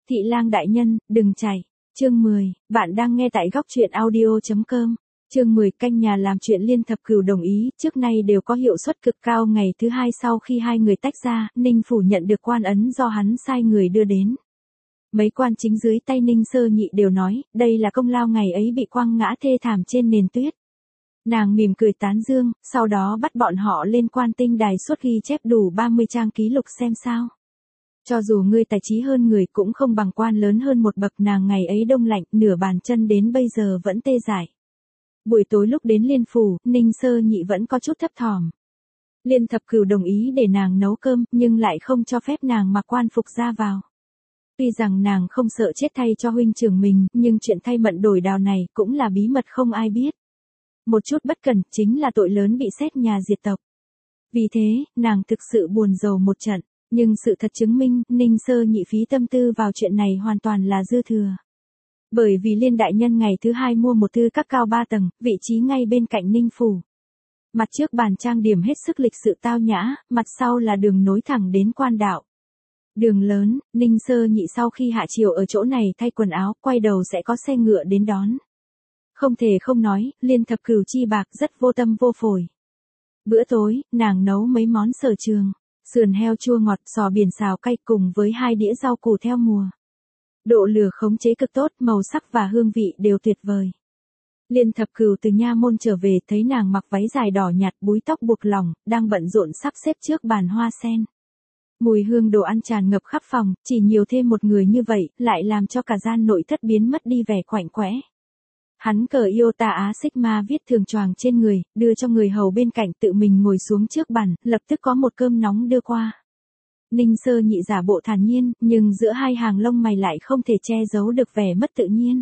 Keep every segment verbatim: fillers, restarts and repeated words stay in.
Thị lang đại nhân, đừng chạy. Chương mười, bạn đang nghe tại góc truyện audio chấm com. Chương mười, canh nhà làm chuyện Liên Thập Cửu đồng ý, trước nay đều có hiệu suất cực cao. Ngày thứ hai sau khi hai người tách ra, Ninh Phủ nhận được quan ấn do hắn sai người đưa đến. Mấy quan chính dưới tay Ninh Sơ Nhị đều nói, đây là công lao ngày ấy bị quăng ngã thê thảm trên nền tuyết. Nàng mỉm cười tán dương, sau đó bắt bọn họ lên quan tinh đài suốt ghi chép đủ ba mươi trang ký lục xem sao. Cho dù ngươi tài trí hơn người cũng không bằng quan lớn hơn một bậc. Nàng ngày ấy đông lạnh, nửa bàn chân đến bây giờ vẫn tê dại. Buổi tối lúc đến Liên Phủ, Ninh Sơ Nhị vẫn có chút thấp thỏm. Liên Thập Cửu đồng ý để nàng nấu cơm, nhưng lại không cho phép nàng mặc quan phục ra vào. Tuy rằng nàng không sợ chết thay cho huynh trưởng mình, nhưng chuyện thay mận đổi đào này cũng là bí mật không ai biết. Một chút bất cẩn chính là tội lớn bị xét nhà diệt tộc. Vì thế, nàng thực sự buồn rầu một trận. Nhưng sự thật chứng minh, Ninh Sơ Nhị phí tâm tư vào chuyện này hoàn toàn là dư thừa. Bởi vì Liên đại nhân ngày thứ hai mua một thư các cao ba tầng, vị trí ngay bên cạnh Ninh Phủ. Mặt trước bàn trang điểm hết sức lịch sự tao nhã, mặt sau là đường nối thẳng đến quan đạo. Đường lớn, Ninh Sơ Nhị sau khi hạ chiều ở chỗ này thay quần áo, quay đầu sẽ có xe ngựa đến đón. Không thể không nói, Liên Thập Cửu chi bạc rất vô tâm vô phổi. Bữa tối, nàng nấu mấy món sở trường. Sườn heo chua ngọt, sò biển xào cay cùng với hai đĩa rau củ theo mùa. Độ lửa khống chế cực tốt, màu sắc và hương vị đều tuyệt vời. Liên Thập Cửu từ nha môn trở về thấy nàng mặc váy dài đỏ nhạt, búi tóc buộc lỏng, đang bận rộn sắp xếp trước bàn hoa sen. Mùi hương đồ ăn tràn ngập khắp phòng, chỉ nhiều thêm một người như vậy, lại làm cho cả gian nội thất biến mất đi vẻ quạnh quẽ. Hắn cởi Iota Á Sigma viết thường choàng trên người, đưa cho người hầu bên cạnh, tự mình ngồi xuống trước bàn, lập tức có một cơm nóng đưa qua. Ninh Sơ Nhị giả bộ thản nhiên, nhưng giữa hai hàng lông mày lại không thể che giấu được vẻ mất tự nhiên.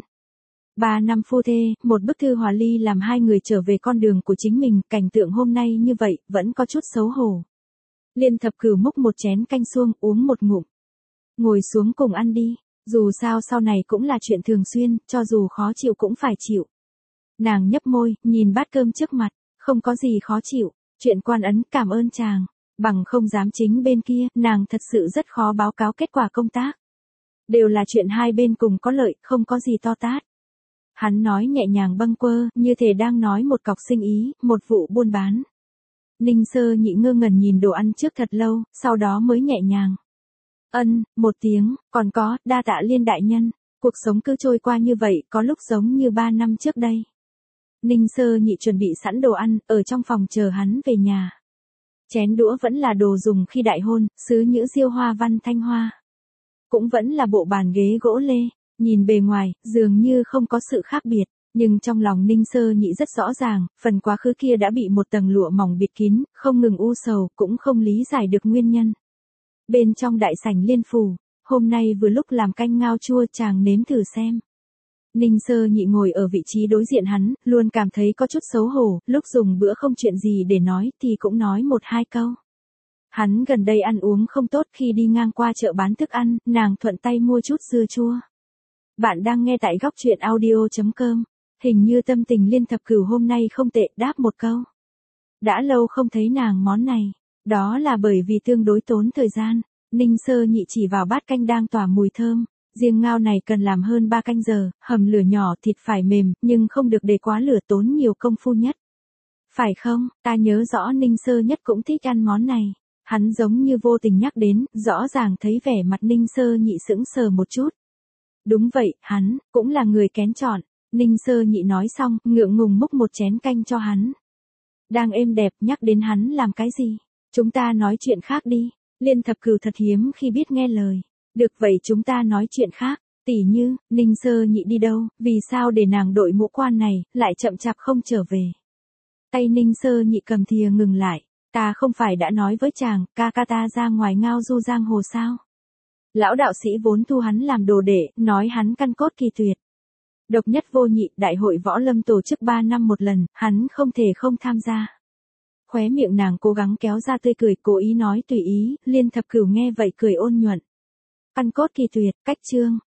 Ba năm phu thê, một bức thư hòa ly làm hai người trở về con đường của chính mình, cảnh tượng hôm nay như vậy, vẫn có chút xấu hổ. Liên Thập Cửu múc một chén canh suông, uống một ngụm. Ngồi xuống cùng ăn đi. Dù sao sau này cũng là chuyện thường xuyên, cho dù khó chịu cũng phải chịu. Nàng nhấp môi, nhìn bát cơm trước mặt, không có gì khó chịu, chuyện quan ấn cảm ơn chàng, bằng không dám chính bên kia, nàng thật sự rất khó báo cáo kết quả công tác. Đều là chuyện hai bên cùng có lợi, không có gì to tát. Hắn nói nhẹ nhàng bâng quơ, như thể đang nói một cọc sinh ý, một vụ buôn bán. Ninh Sơ Nhị ngơ ngẩn nhìn đồ ăn trước thật lâu, sau đó mới nhẹ nhàng. Ân, một tiếng, còn có, đa tạ Liên đại nhân, cuộc sống cứ trôi qua như vậy, có lúc giống như ba năm trước đây. Ninh Sơ Nhị chuẩn bị sẵn đồ ăn, ở trong phòng chờ hắn về nhà. Chén đũa vẫn là đồ dùng khi đại hôn, sứ nhữ diêu hoa văn thanh hoa. Cũng vẫn là bộ bàn ghế gỗ lê, nhìn bề ngoài, dường như không có sự khác biệt, nhưng trong lòng Ninh Sơ Nhị rất rõ ràng, phần quá khứ kia đã bị một tầng lụa mỏng bịt kín, không ngừng u sầu, cũng không lý giải được nguyên nhân. Bên trong đại sảnh Liên Phủ, hôm nay vừa lúc làm canh ngao chua, chàng nếm thử xem. Ninh Sơ Nhị ngồi ở vị trí đối diện hắn, luôn cảm thấy có chút xấu hổ, lúc dùng bữa không chuyện gì để nói thì cũng nói một hai câu. Hắn gần đây ăn uống không tốt, khi đi ngang qua chợ bán thức ăn, nàng thuận tay mua chút dưa chua. Bạn đang nghe tại góc truyện audio chấm com, hình như tâm tình Liên Thập Cửu hôm nay không tệ, đáp một câu. Đã lâu không thấy nàng món này. Đó là bởi vì tương đối tốn thời gian, Ninh Sơ Nhị chỉ vào bát canh đang tỏa mùi thơm, riêng ngao này cần làm hơn ba canh giờ, hầm lửa nhỏ thịt phải mềm, nhưng không được để quá lửa, tốn nhiều công phu nhất. Phải không, ta nhớ rõ Ninh Sơ Nhất cũng thích ăn món này, hắn giống như vô tình nhắc đến, rõ ràng thấy vẻ mặt Ninh Sơ Nhị sững sờ một chút. Đúng vậy, hắn, cũng là người kén chọn, Ninh Sơ Nhị nói xong, ngượng ngùng múc một chén canh cho hắn. Đang êm đẹp, nhắc đến hắn làm cái gì? Chúng ta nói chuyện khác đi. Liên Thập Cửu thật hiếm khi biết nghe lời. Được vậy chúng ta nói chuyện khác. Tỉ như, Ninh Sơ Nhị đi đâu, vì sao để nàng đội mũ quan này, lại chậm chạp không trở về. Tay Ninh Sơ Nhị cầm thìa ngừng lại. Ta không phải đã nói với chàng, ca ca ta ra ngoài ngao du giang hồ sao. Lão đạo sĩ vốn thu hắn làm đồ đệ, nói hắn căn cốt kỳ tuyệt. Độc nhất vô nhị, đại hội võ lâm tổ chức ba năm một lần, hắn không thể không tham gia. Khóe miệng nàng cố gắng kéo ra tươi cười, cố ý nói tùy ý, Liên Thập Cửu nghe vậy cười ôn nhuận. Căn cốt kỳ tuyệt, cách chương,